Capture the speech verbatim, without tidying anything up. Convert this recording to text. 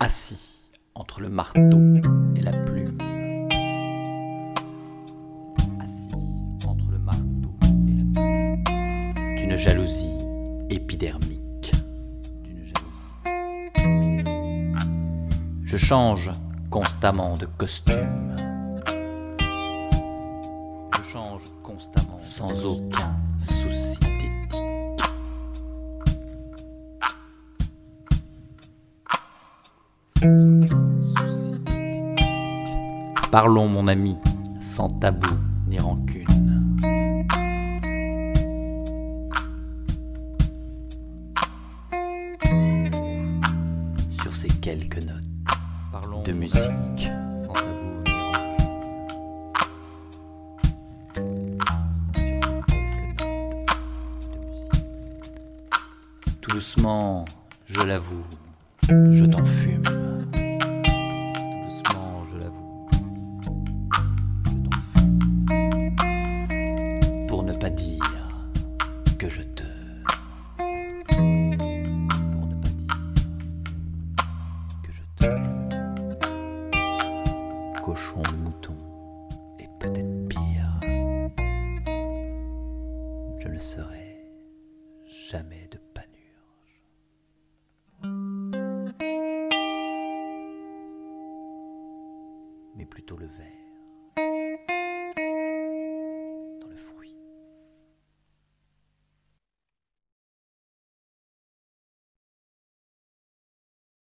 assis entre le marteau et la plume. Assis entre le marteau et la plume. D'une jalousie épidermique. D'une jalousie épidermique. Je change constamment de costume. Je change constamment sans aucun souci d'éthique. Sans aucun souci d'éthique. Parlons, mon ami, sans tabou ni rancune. Sur ces quelques notes Parlons de musique, sans tabou ni rancune. Sur ces quelques notes de musique. Tout doucement, je l'avoue, je t'en fume. Tout doucement, je l'avoue, je t'en fume. Pour ne pas dire que je te... Pour ne pas dire que je te... Cochon, mouton, et peut-être pire. Je ne serai jamais de panurge, mais plutôt le ver.